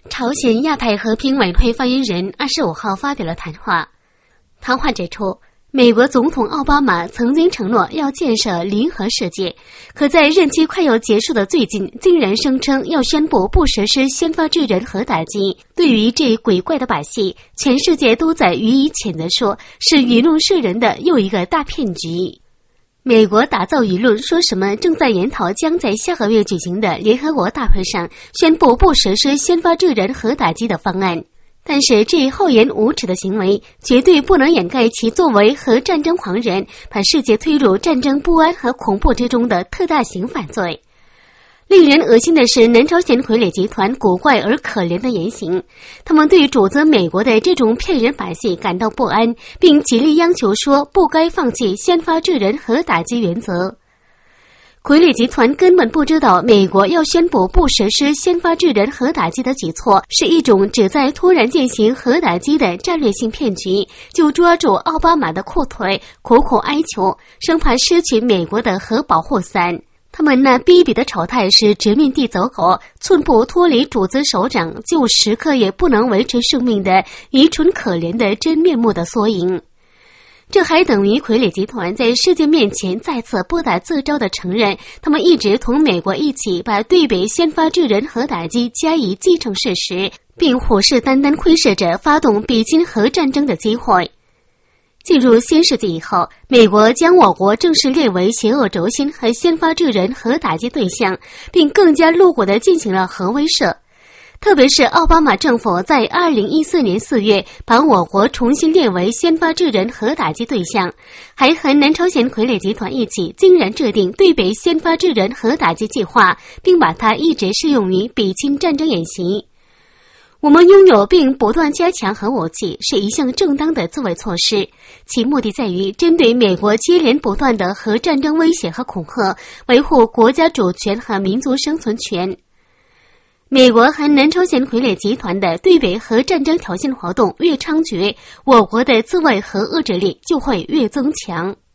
朝鲜亚太和平委员会发言人25号发表了谈话。谈话指出，美国总统奥巴马曾经承诺要建设零核世界，可在任期快要结束的最近，竟然声称要宣布不实施先发制人核打击。对于这鬼怪的把戏，全世界都在予以谴责，说是愚弄世人的又一个大骗局。美国打造舆论，说什么正在研讨将在下个月举行的联合国大会上宣布不实施先发制人核打击的方案。但是这厚颜无耻的行为绝对不能掩盖其作为核战争狂人把世界推入战争不安和恐怖之中的特大型犯罪。令人恶心的是，南朝鲜傀儡集团古怪而可怜的言行，他们对主责美国的这种骗人把戏感到不安，并极力央求说不该放弃先发制人核打击原则。傀儡集团根本不知道美国要宣布不实施先发制人核打击的举措是一种旨在突然进行核打击的战略性骗局，就抓住奥巴马的裤腿苦苦哀求，生怕失去美国的核保护伞。他们那卑鄙的丑态是殖民地走狗寸步脱离主子手掌，就时刻也不能维持生命的愚蠢可怜的真面目的缩影。这还等于傀儡集团在世界面前再次不打自招地承认，他们一直同美国一起把对北先发制人核打击加以既成事实，并虎视眈眈窥视着发动比今核战争的机会。进入新世纪以后，美国将我国正式列为邪恶轴心和先发制人核打击对象，并更加露骨地进行了核威慑。特别是奥巴马政府在2014年4月把我国重新列为先发制人核打击对象，还和南朝鲜傀儡集团一起竟然制定对北先发制人核打击计划，并把它一直适用于比亲战争演习。我们拥有并不断加强核武器是一项正当的自卫措施，其目的在于针对美国接连不断的核战争威胁和恐吓，维护国家主权和民族生存权。美国和南朝鲜傀儡集团的对北核战争挑衅活动越猖獗，我国的自卫和遏制力就会越增强。